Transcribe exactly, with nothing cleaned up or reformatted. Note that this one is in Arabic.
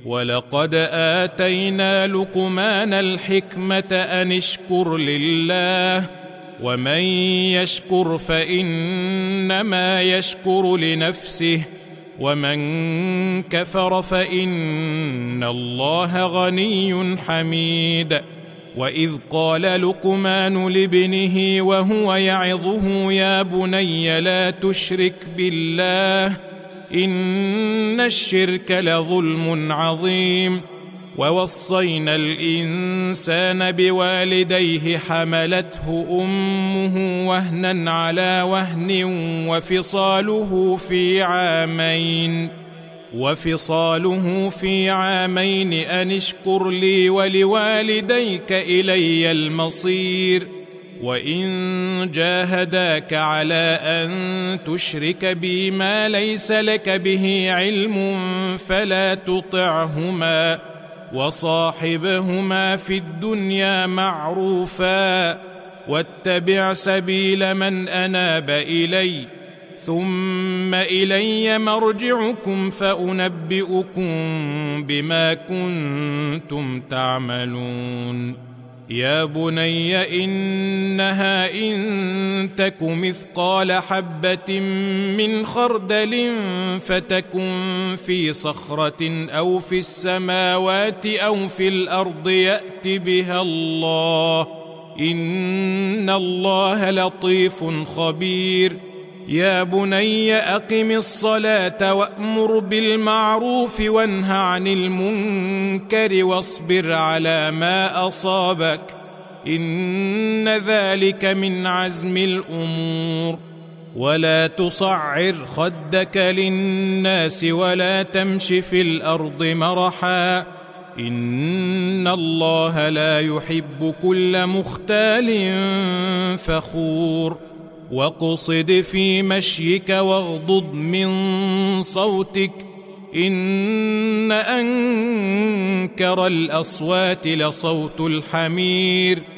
ولقد آتينا لقمان الحكمة أن اشكر لله ومن يشكر فإنما يشكر لنفسه ومن كفر فإن الله غني حميد. وإذ قال لقمان لابنه وهو يعظه يا بني لا تشرك بالله إن الشرك لظلم عظيم. ووصينا الإنسان بوالديه حملته أمه وهنا على وهن وفصاله في عامين وفصاله في عامين أن اشكر لي ولوالديك إلي المصير. وإن جاهداك على أن تشرك بي ما ليس لك به علم فلا تطعهما وصاحبهما في الدنيا معروفا واتبع سبيل من أناب إلي ثم إلي مرجعكم فأنبئكم بما كنتم تعملون. يا بني إنها إن تك مثقال حبة من خردل فتكن في صخرة أو في السماوات أو في الأرض يأت بها الله إن الله لطيف خبير. يا بني أقم الصلاة وأمر بالمعروف وانه عن المنكر واصبر على ما أصابك إن ذلك من عزم الأمور. ولا تصعر خدك للناس ولا تمش في الأرض مرحا إن الله لا يحب كل مختال فخور. واقصد في مشيك واغضض من صوتك إن أنكر الأصوات لصوت الحمير